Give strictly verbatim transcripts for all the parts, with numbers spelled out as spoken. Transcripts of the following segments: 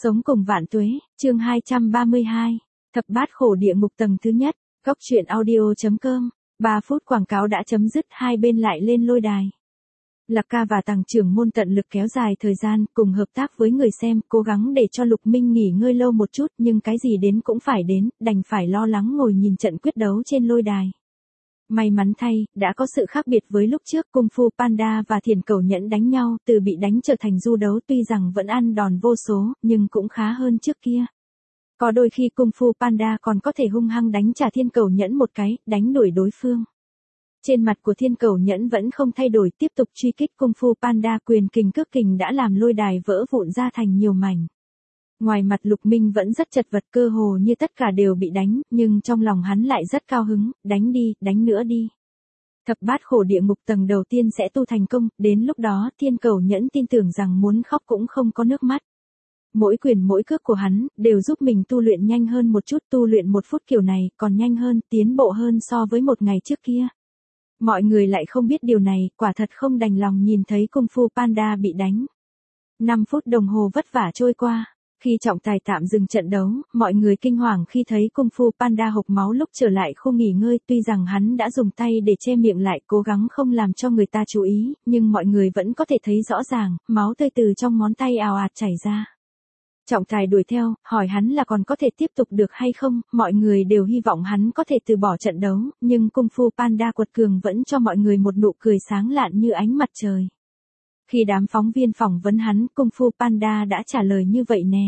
Sống cùng vạn tuế, chương hai trăm ba mươi hai. Thập bát khổ địa ngục tầng thứ nhất, góc truyện audio chấm com. ba phút quảng cáo đã chấm dứt, hai bên lại lên lôi đài. Lạc Ca và Tằng trưởng môn tận lực kéo dài thời gian, cùng hợp tác với người xem, cố gắng để cho Lục Minh nghỉ ngơi lâu một chút, nhưng cái gì đến cũng phải đến, đành phải lo lắng ngồi nhìn trận quyết đấu trên lôi đài. May mắn thay, đã có sự khác biệt với lúc trước, Cung Phu Panda và Thiền Cẩu Nhẫn đánh nhau, từ bị đánh trở thành du đấu, tuy rằng vẫn ăn đòn vô số, nhưng cũng khá hơn trước kia. Có đôi khi Cung Phu Panda còn có thể hung hăng đánh trả Thiên Cẩu Nhẫn một cái, đánh đuổi đối phương. Trên mặt của Thiên Cẩu Nhẫn vẫn không thay đổi, tiếp tục truy kích Cung Phu Panda, quyền kình cước kình đã làm lôi đài vỡ vụn ra thành nhiều mảnh. Ngoài mặt Lục Minh vẫn rất chật vật, cơ hồ như tất cả đều bị đánh, nhưng trong lòng hắn lại rất cao hứng, đánh đi, đánh nữa đi. Thập bát khổ địa ngục tầng đầu tiên sẽ tu thành công, đến lúc đó Thiên Cẩu Nhẫn tin tưởng rằng muốn khóc cũng không có nước mắt. Mỗi quyền mỗi cước của hắn, đều giúp mình tu luyện nhanh hơn một chút, tu luyện một phút kiểu này, còn nhanh hơn, tiến bộ hơn so với một ngày trước kia. Mọi người lại không biết điều này, quả thật không đành lòng nhìn thấy Cung Phu Panda bị đánh. năm phút đồng hồ vất vả trôi qua. Khi trọng tài tạm dừng trận đấu, mọi người kinh hoàng khi thấy Cung Phu Panda hộc máu lúc trở lại khu nghỉ ngơi, tuy rằng hắn đã dùng tay để che miệng lại, cố gắng không làm cho người ta chú ý, nhưng mọi người vẫn có thể thấy rõ ràng, máu tươi từ trong ngón tay ào ạt chảy ra. Trọng tài đuổi theo, hỏi hắn là còn có thể tiếp tục được hay không, mọi người đều hy vọng hắn có thể từ bỏ trận đấu, nhưng Cung Phu Panda quật cường vẫn cho mọi người một nụ cười sáng lạn như ánh mặt trời. Khi đám phóng viên phỏng vấn hắn, Cung Phu Panda đã trả lời như vậy nè.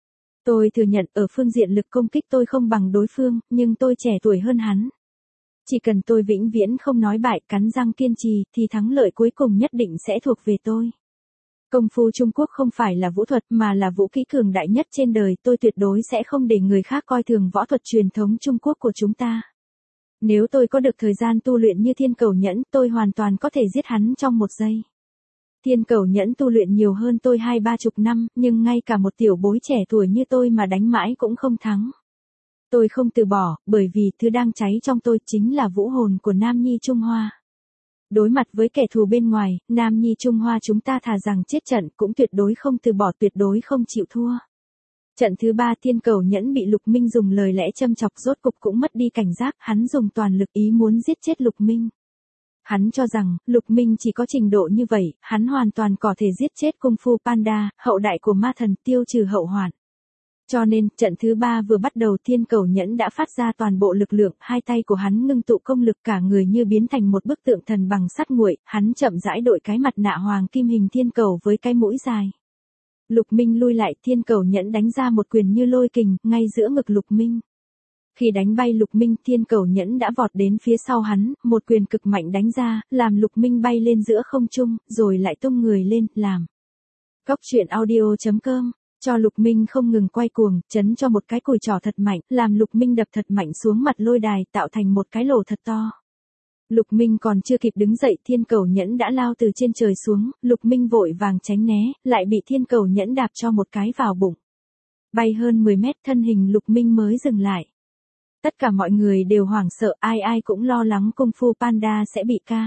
Tôi thừa nhận ở phương diện lực công kích tôi không bằng đối phương, nhưng tôi trẻ tuổi hơn hắn. Chỉ cần tôi vĩnh viễn không nói bại, cắn răng kiên trì, thì thắng lợi cuối cùng nhất định sẽ thuộc về tôi. Công phu Trung Quốc không phải là vũ thuật mà là vũ kỹ cường đại nhất trên đời, tôi tuyệt đối sẽ không để người khác coi thường võ thuật truyền thống Trung Quốc của chúng ta. Nếu tôi có được thời gian tu luyện như Thiên Cẩu Nhẫn, tôi hoàn toàn có thể giết hắn trong một giây. Thiên Cẩu Nhẫn tu luyện nhiều hơn tôi hai ba chục năm, nhưng ngay cả một tiểu bối trẻ tuổi như tôi mà đánh mãi cũng không thắng. Tôi không từ bỏ, bởi vì thứ đang cháy trong tôi chính là vũ hồn của Nam Nhi Trung Hoa. Đối mặt với kẻ thù bên ngoài, Nam Nhi Trung Hoa chúng ta thà rằng chết trận cũng tuyệt đối không từ bỏ, tuyệt đối không chịu thua. Trận thứ ba Thiên Cẩu Nhẫn bị Lục Minh dùng lời lẽ châm chọc, rốt cục cũng mất đi cảnh giác, hắn dùng toàn lực ý muốn giết chết Lục Minh. Hắn cho rằng, Lục Minh chỉ có trình độ như vậy, hắn hoàn toàn có thể giết chết Cung Phu Panda, hậu đại của ma thần, tiêu trừ hậu hoạn. Cho nên, trận thứ ba vừa bắt đầu Thiên Cẩu Nhẫn đã phát ra toàn bộ lực lượng, hai tay của hắn ngưng tụ công lực, cả người như biến thành một bức tượng thần bằng sắt nguội, hắn chậm rãi đội cái mặt nạ hoàng kim hình thiên cầu với cái mũi dài. Lục Minh lui lại, Thiên Cẩu Nhẫn đánh ra một quyền như lôi kình, ngay giữa ngực Lục Minh. Khi đánh bay Lục Minh, Thiên Cẩu Nhẫn đã vọt đến phía sau hắn, một quyền cực mạnh đánh ra, làm Lục Minh bay lên giữa không trung, rồi lại tung người lên, làm. Góc truyện audio chấm com, cho Lục Minh không ngừng quay cuồng, chấn cho một cái cùi trỏ thật mạnh, làm Lục Minh đập thật mạnh xuống mặt lôi đài, tạo thành một cái lỗ thật to. Lục Minh còn chưa kịp đứng dậy, Thiên Cẩu Nhẫn đã lao từ trên trời xuống, Lục Minh vội vàng tránh né, lại bị Thiên Cẩu Nhẫn đạp cho một cái vào bụng. Bay hơn mười mét, thân hình Lục Minh mới dừng lại. Tất cả mọi người đều hoảng sợ, ai ai cũng lo lắng Cung Phu Panda sẽ bị ca.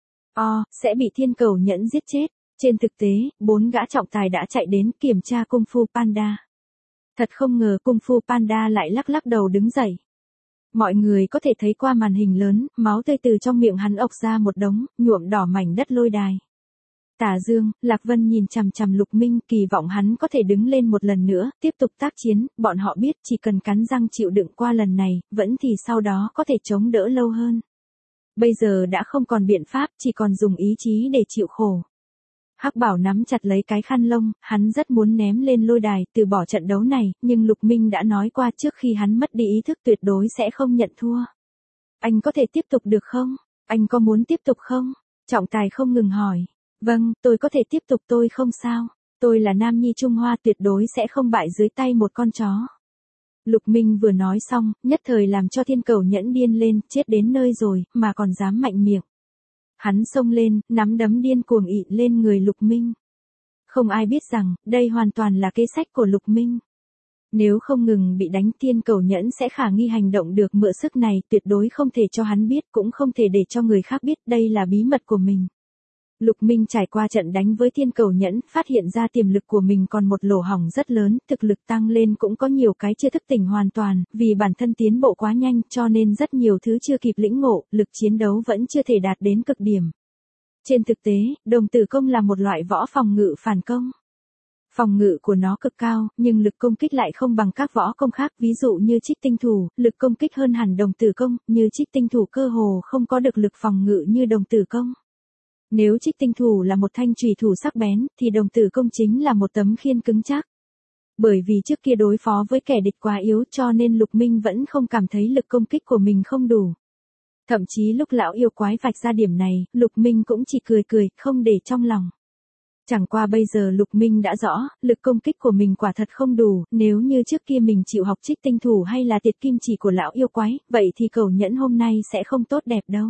O, sẽ bị Thiên Cẩu Nhẫn giết chết. Trên thực tế, bốn gã trọng tài đã chạy đến kiểm tra Cung Phu Panda. Thật không ngờ Cung Phu Panda lại lắc lắc đầu đứng dậy. Mọi người có thể thấy qua màn hình lớn, máu tươi từ trong miệng hắn ộc ra một đống, nhuộm đỏ mảnh đất lôi đài. Tả Dương, Lạc Vân nhìn chằm chằm Lục Minh, kỳ vọng hắn có thể đứng lên một lần nữa, tiếp tục tác chiến, bọn họ biết chỉ cần cắn răng chịu đựng qua lần này, vẫn thì sau đó có thể chống đỡ lâu hơn. Bây giờ đã không còn biện pháp, chỉ còn dùng ý chí để chịu khổ. Hắc Bảo nắm chặt lấy cái khăn lông, hắn rất muốn ném lên lôi đài, từ bỏ trận đấu này, nhưng Lục Minh đã nói qua trước khi hắn mất đi ý thức tuyệt đối sẽ không nhận thua. Anh có thể tiếp tục được không? Anh có muốn tiếp tục không? Trọng tài không ngừng hỏi. Vâng, tôi có thể tiếp tục, tôi không sao. Tôi là Nam Nhi Trung Hoa, tuyệt đối sẽ không bại dưới tay một con chó. Lục Minh vừa nói xong, nhất thời làm cho Thiên Cẩu Nhẫn điên lên, chết đến nơi rồi, mà còn dám mạnh miệng. Hắn xông lên, nắm đấm điên cuồng ị lên người Lục Minh. Không ai biết rằng, đây hoàn toàn là kế sách của Lục Minh. Nếu không ngừng bị đánh, Thiên Cẩu Nhẫn sẽ khả nghi hành động được mượn sức này, tuyệt đối không thể cho hắn biết, cũng không thể để cho người khác biết, đây là bí mật của mình. Lục Minh trải qua trận đánh với Thiên Cầu Nhẫn, phát hiện ra tiềm lực của mình còn một lỗ hổng rất lớn, thực lực tăng lên cũng có nhiều cái chưa thức tỉnh hoàn toàn, vì bản thân tiến bộ quá nhanh cho nên rất nhiều thứ chưa kịp lĩnh ngộ, lực chiến đấu vẫn chưa thể đạt đến cực điểm. Trên thực tế, đồng tử công là một loại võ phòng ngự phản công. Phòng ngự của nó cực cao, nhưng lực công kích lại không bằng các võ công khác, ví dụ như Trích Tinh Thủ, lực công kích hơn hẳn đồng tử công, như Trích Tinh Thủ cơ hồ không có được lực phòng ngự như đồng tử công. Nếu Trích Tinh Thủ là một thanh chùy thủ sắc bén, thì đồng tử công chính là một tấm khiên cứng chắc. Bởi vì trước kia đối phó với kẻ địch quá yếu cho nên Lục Minh vẫn không cảm thấy lực công kích của mình không đủ. Thậm chí lúc lão yêu quái vạch ra điểm này, Lục Minh cũng chỉ cười cười, không để trong lòng. Chẳng qua bây giờ Lục Minh đã rõ, lực công kích của mình quả thật không đủ, nếu như trước kia mình chịu học Trích Tinh Thủ hay là Tiệt Kim Chỉ của lão yêu quái, vậy thì Cẩu Nhẫn hôm nay sẽ không tốt đẹp đâu.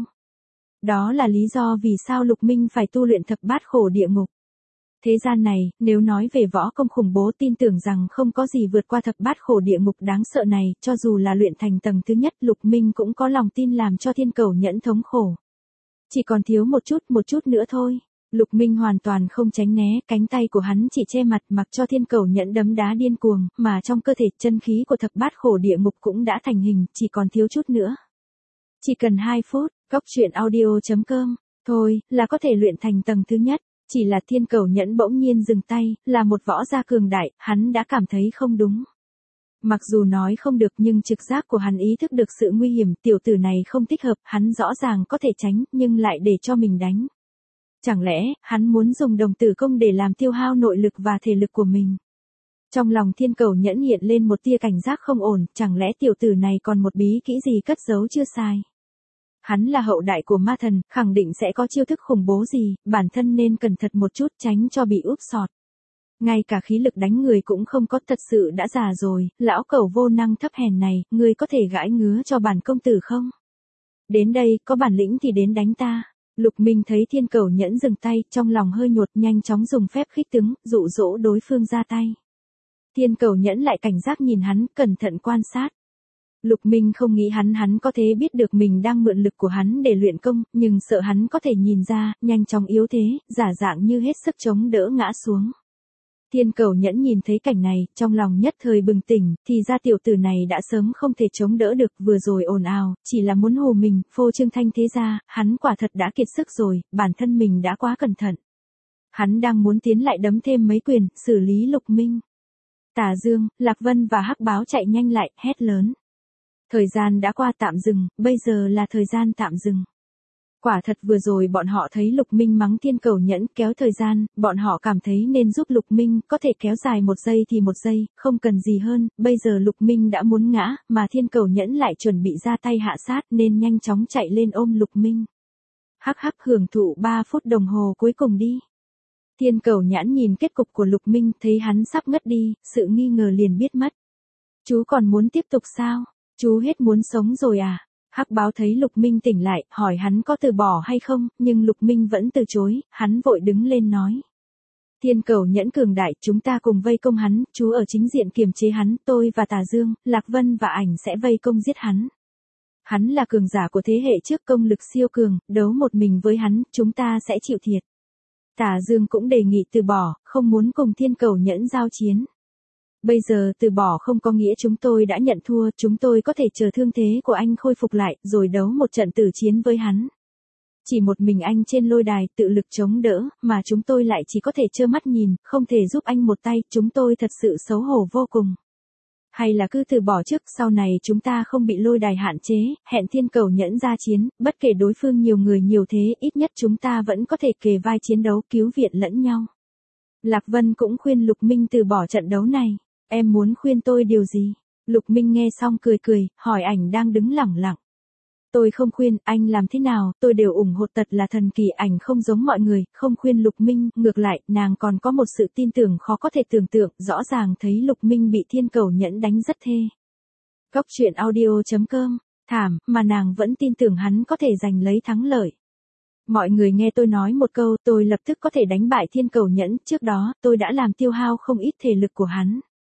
Đó là lý do vì sao Lục Minh phải tu luyện thập bát khổ địa ngục. Thế gian này, nếu nói về võ công khủng bố tin tưởng rằng không có gì vượt qua thập bát khổ địa ngục đáng sợ này, cho dù là luyện thành tầng thứ nhất Lục Minh cũng có lòng tin làm cho Thiên Cẩu Nhẫn thống khổ. Chỉ còn thiếu một chút một chút nữa thôi. Lục Minh hoàn toàn không tránh né, cánh tay của hắn chỉ che mặt mặc cho Thiên Cẩu Nhẫn đấm đá điên cuồng, mà trong cơ thể chân khí của thập bát khổ địa ngục cũng đã thành hình, chỉ còn thiếu chút nữa. Chỉ cần hai phút, góc truyện audio chấm com, thôi, là có thể luyện thành tầng thứ nhất. Chỉ là Thiên Cẩu Nhẫn bỗng nhiên dừng tay, là một võ gia cường đại, hắn đã cảm thấy không đúng. Mặc dù nói không được nhưng trực giác của hắn ý thức được sự nguy hiểm, tiểu tử này không thích hợp, hắn rõ ràng có thể tránh, nhưng lại để cho mình đánh. Chẳng lẽ, hắn muốn dùng đồng tử công để làm tiêu hao nội lực và thể lực của mình? Trong lòng Thiên Cẩu Nhẫn hiện lên một tia cảnh giác không ổn, chẳng lẽ tiểu tử này còn một bí kỹ gì cất giấu chưa sai? Hắn là hậu đại của ma thần, khẳng định sẽ có chiêu thức khủng bố gì, bản thân nên cẩn thận một chút tránh cho bị úp sọt. Ngay cả khí lực đánh người cũng không có, thật sự đã già rồi, lão cẩu vô năng thấp hèn này, ngươi có thể gãi ngứa cho bản công tử không? Đến đây, có bản lĩnh thì đến đánh ta. Lục Minh thấy Thiên Cẩu Nhẫn dừng tay, trong lòng hơi nhột, nhanh chóng dùng phép khích tướng, dụ dỗ đối phương ra tay. Thiên Cẩu Nhẫn lại cảnh giác nhìn hắn, cẩn thận quan sát. Lục Minh không nghĩ hắn hắn có thể biết được mình đang mượn lực của hắn để luyện công, nhưng sợ hắn có thể nhìn ra, nhanh chóng yếu thế, giả dạng như hết sức chống đỡ ngã xuống. Thiên Cẩu Nhẫn nhìn thấy cảnh này, trong lòng nhất thời bừng tỉnh, thì ra tiểu tử này đã sớm không thể chống đỡ được, vừa rồi ồn ào, chỉ là muốn hù mình, phô trương thanh thế ra, hắn quả thật đã kiệt sức rồi, bản thân mình đã quá cẩn thận. Hắn đang muốn tiến lại đấm thêm mấy quyền, xử lý Lục Minh. Tả Dương, Lạc Vân và Hắc Báo chạy nhanh lại, hét lớn. Thời gian đã qua tạm dừng, bây giờ là thời gian tạm dừng. Quả thật vừa rồi bọn họ thấy Lục Minh mắng Thiên Cẩu Nhẫn kéo thời gian, bọn họ cảm thấy nên giúp Lục Minh, có thể kéo dài một giây thì một giây, không cần gì hơn, bây giờ Lục Minh đã muốn ngã, mà Thiên Cẩu Nhẫn lại chuẩn bị ra tay hạ sát nên nhanh chóng chạy lên ôm Lục Minh. Hắc hắc hưởng thụ ba phút đồng hồ cuối cùng đi. Thiên Cẩu Nhẫn nhìn kết cục của Lục Minh, thấy hắn sắp ngất đi, sự nghi ngờ liền biết mất. Chú còn muốn tiếp tục sao? Chú hết muốn sống rồi à? Hắc Báo thấy Lục Minh tỉnh lại, hỏi hắn có từ bỏ hay không, nhưng Lục Minh vẫn từ chối, hắn vội đứng lên nói. Thiên Cẩu Nhẫn cường đại, chúng ta cùng vây công hắn, chú ở chính diện kiềm chế hắn, tôi và Tà Dương, Lạc Vân và Ảnh sẽ vây công giết hắn. Hắn là cường giả của thế hệ trước, công lực siêu cường, đấu một mình với hắn, chúng ta sẽ chịu thiệt. Tà Dương cũng đề nghị từ bỏ, không muốn cùng Thiên Cẩu Nhẫn giao chiến. Bây giờ từ bỏ không có nghĩa chúng tôi đã nhận thua, chúng tôi có thể chờ thương thế của anh khôi phục lại, rồi đấu một trận tử chiến với hắn. Chỉ một mình anh trên lôi đài, tự lực chống đỡ, mà chúng tôi lại chỉ có thể trơ mắt nhìn, không thể giúp anh một tay, chúng tôi thật sự xấu hổ vô cùng. Hay là cứ từ bỏ trước, sau này chúng ta không bị lôi đài hạn chế, hẹn Thiên Cẩu Nhẫn ra chiến, bất kể đối phương nhiều người nhiều thế, ít nhất chúng ta vẫn có thể kề vai chiến đấu, cứu viện lẫn nhau. Lạc Vân cũng khuyên Lục Minh từ bỏ trận đấu này. Em muốn khuyên tôi điều gì? Lục Minh nghe xong cười cười, hỏi Ảnh đang đứng lẳng lặng. Tôi không khuyên, anh làm thế nào, tôi đều ủng hộ, tật là thần kỳ. Ảnh không giống mọi người, không khuyên Lục Minh, ngược lại, nàng còn có một sự tin tưởng khó có thể tưởng tượng, rõ ràng thấy Lục Minh bị Thiên Cẩu Nhẫn đánh rất thê. Góc truyện audio chấm com, thảm, mà nàng vẫn tin tưởng hắn có thể giành lấy thắng lợi. Mọi người nghe tôi nói một câu, tôi lập tức có thể đánh bại Thiên Cẩu Nhẫn, trước đó, tôi đã làm tiêu hao không ít thể lực của hắn.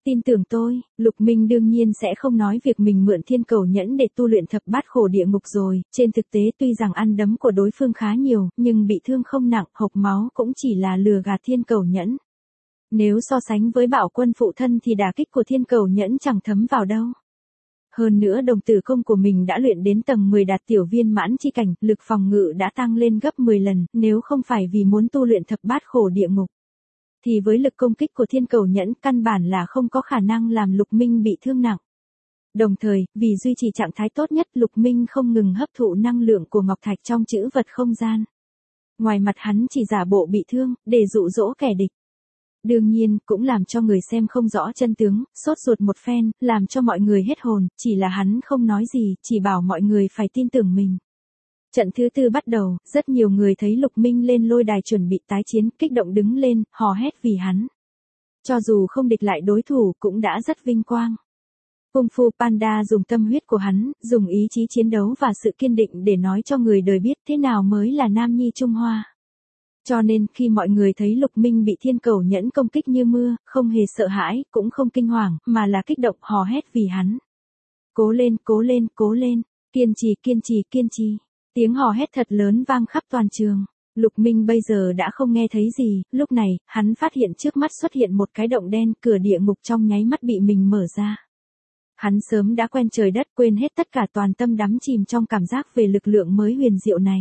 tin tưởng tôi, Lục Minh đương nhiên sẽ không nói việc mình mượn thiên cầu nhẫn để tu luyện thập bát khổ địa ngục rồi, trên thực tế tuy rằng ăn đấm của đối phương khá nhiều, nhưng bị thương không nặng, hộc máu cũng chỉ là lừa gạt thiên cầu nhẫn. Nếu so sánh với Bảo Quân phụ thân thì đả kích của thiên cầu nhẫn chẳng thấm vào đâu. Hơn nữa đồng tử công của mình đã luyện đến tầng mười đạt tiểu viên mãn chi cảnh, lực phòng ngự đã tăng lên gấp mười lần, nếu không phải vì muốn tu luyện thập bát khổ địa ngục. Thì với lực công kích của thiên cầu nhẫn căn bản là không có khả năng làm Lục Minh bị thương nặng. Đồng thời, vì duy trì trạng thái tốt nhất Lục Minh không ngừng hấp thụ năng lượng của ngọc thạch trong trữ vật không gian. Ngoài mặt hắn chỉ giả bộ bị thương, để dụ dỗ kẻ địch. Đương nhiên, cũng làm cho người xem không rõ chân tướng, sốt ruột một phen, làm cho mọi người hết hồn, chỉ là hắn không nói gì, chỉ bảo mọi người phải tin tưởng mình. Trận thứ tư bắt đầu, rất nhiều người thấy Lục Minh lên lôi đài chuẩn bị tái chiến, kích động đứng lên, hò hét vì hắn. Cho dù không địch lại đối thủ, cũng đã rất vinh quang. Kung Fu Panda dùng tâm huyết của hắn, dùng ý chí chiến đấu và sự kiên định để nói cho người đời biết thế nào mới là nam nhi Trung Hoa. Cho nên khi mọi người thấy Lục Minh bị thiên cầu nhẫn công kích như mưa, không hề sợ hãi, cũng không kinh hoàng, mà là kích động hò hét vì hắn. Cố lên, cố lên, cố lên, kiên trì, kiên trì, kiên trì. Tiếng hò hét thật lớn vang khắp toàn trường. Lục Minh bây giờ đã không nghe thấy gì, lúc này, hắn phát hiện trước mắt xuất hiện một cái động đen, cửa địa ngục trong nháy mắt bị mình mở ra. Hắn sớm đã quen trời đất, quên hết tất cả, toàn tâm đắm chìm trong cảm giác về lực lượng mới huyền diệu này.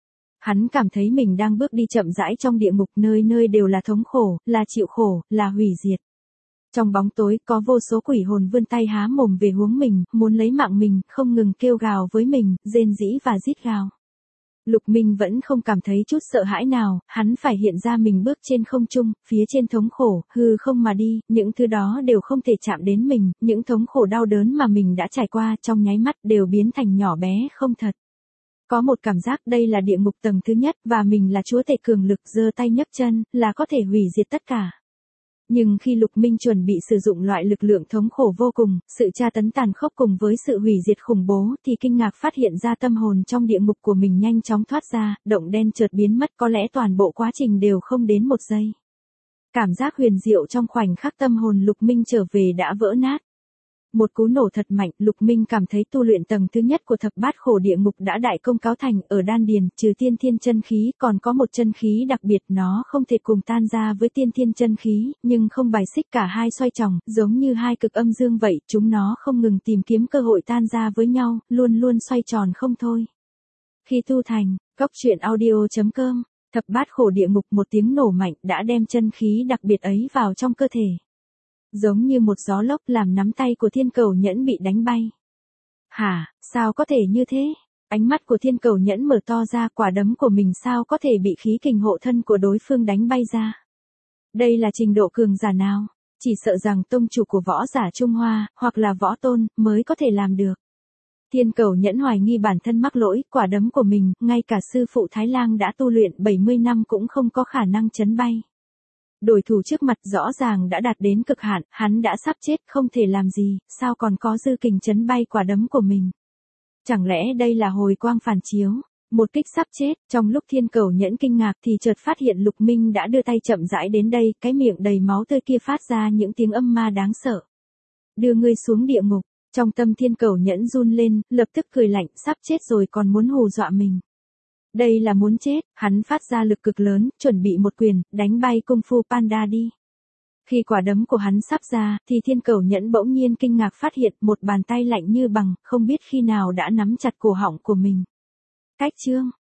Hắn cảm thấy mình đang bước đi chậm rãi trong địa ngục, nơi nơi đều là thống khổ, là chịu khổ, là hủy diệt. Trong bóng tối có vô số quỷ hồn vươn tay há mồm về huống mình, muốn lấy mạng mình, không ngừng kêu gào với mình, rên rỉ và rít gào. Lục Minh vẫn không cảm thấy chút sợ hãi nào, hắn phải hiện ra mình bước trên không trung, phía trên thống khổ, hư không mà đi, những thứ đó đều không thể chạm đến mình, những thống khổ đau đớn mà mình đã trải qua trong nháy mắt đều biến thành nhỏ bé không thật. Có một cảm giác đây là địa ngục tầng thứ nhất và mình là chúa tể cường lực, giơ tay nhấc chân, là có thể hủy diệt tất cả. Nhưng khi Lục Minh chuẩn bị sử dụng loại lực lượng thống khổ vô cùng, sự tra tấn tàn khốc cùng với sự hủy diệt khủng bố thì kinh ngạc phát hiện ra tâm hồn trong địa ngục của mình nhanh chóng thoát ra, động đen chợt biến mất, có lẽ toàn bộ quá trình đều không đến một giây. Cảm giác huyền diệu trong khoảnh khắc tâm hồn Lục Minh trở về đã vỡ nát. Một cú nổ thật mạnh, Lục Minh cảm thấy tu luyện tầng thứ nhất của thập bát khổ địa ngục đã đại công cáo thành, ở đan điền, trừ tiên thiên chân khí, còn có một chân khí đặc biệt, nó không thể cùng tan ra với tiên thiên chân khí, nhưng không bài xích, cả hai xoay tròn, giống như hai cực âm dương vậy, chúng nó không ngừng tìm kiếm cơ hội tan ra với nhau, luôn luôn xoay tròn không thôi. Khi tu thành, Cốc Truyện Audio chấm com, thập bát khổ địa ngục, một tiếng nổ mạnh đã đem chân khí đặc biệt ấy vào trong cơ thể. Giống như một gió lốc làm nắm tay của thiên cầu nhẫn bị đánh bay. Hả, sao có thể như thế? Ánh mắt của thiên cầu nhẫn mở to ra, quả đấm của mình sao có thể bị khí kình hộ thân của đối phương đánh bay ra? Đây là trình độ cường giả nào? Chỉ sợ rằng tông chủ của võ giả Trung Hoa, hoặc là võ tôn, mới có thể làm được. Thiên cầu nhẫn hoài nghi bản thân mắc lỗi, quả đấm của mình, ngay cả sư phụ Thái Lang đã tu luyện bảy mươi năm cũng không có khả năng chấn bay. Đối thủ trước mặt rõ ràng đã đạt đến cực hạn, hắn đã sắp chết, không thể làm gì, sao còn có dư kình chấn bay quả đấm của mình. Chẳng lẽ đây là hồi quang phản chiếu, một kích sắp chết, trong lúc thiên cầu nhẫn kinh ngạc thì chợt phát hiện Lục Minh đã đưa tay chậm rãi đến đây, cái miệng đầy máu tươi kia phát ra những tiếng âm ma đáng sợ. Đưa ngươi xuống địa ngục, trong tâm thiên cầu nhẫn run lên, lập tức cười lạnh, sắp chết rồi còn muốn hù dọa mình. Đây là muốn chết, hắn phát ra lực cực lớn, chuẩn bị một quyền, đánh bay Kung Fu Panda đi. Khi quả đấm của hắn sắp ra, thì thiên cầu nhẫn bỗng nhiên kinh ngạc phát hiện một bàn tay lạnh như bằng, không biết khi nào đã nắm chặt cổ họng của mình. Cách chương,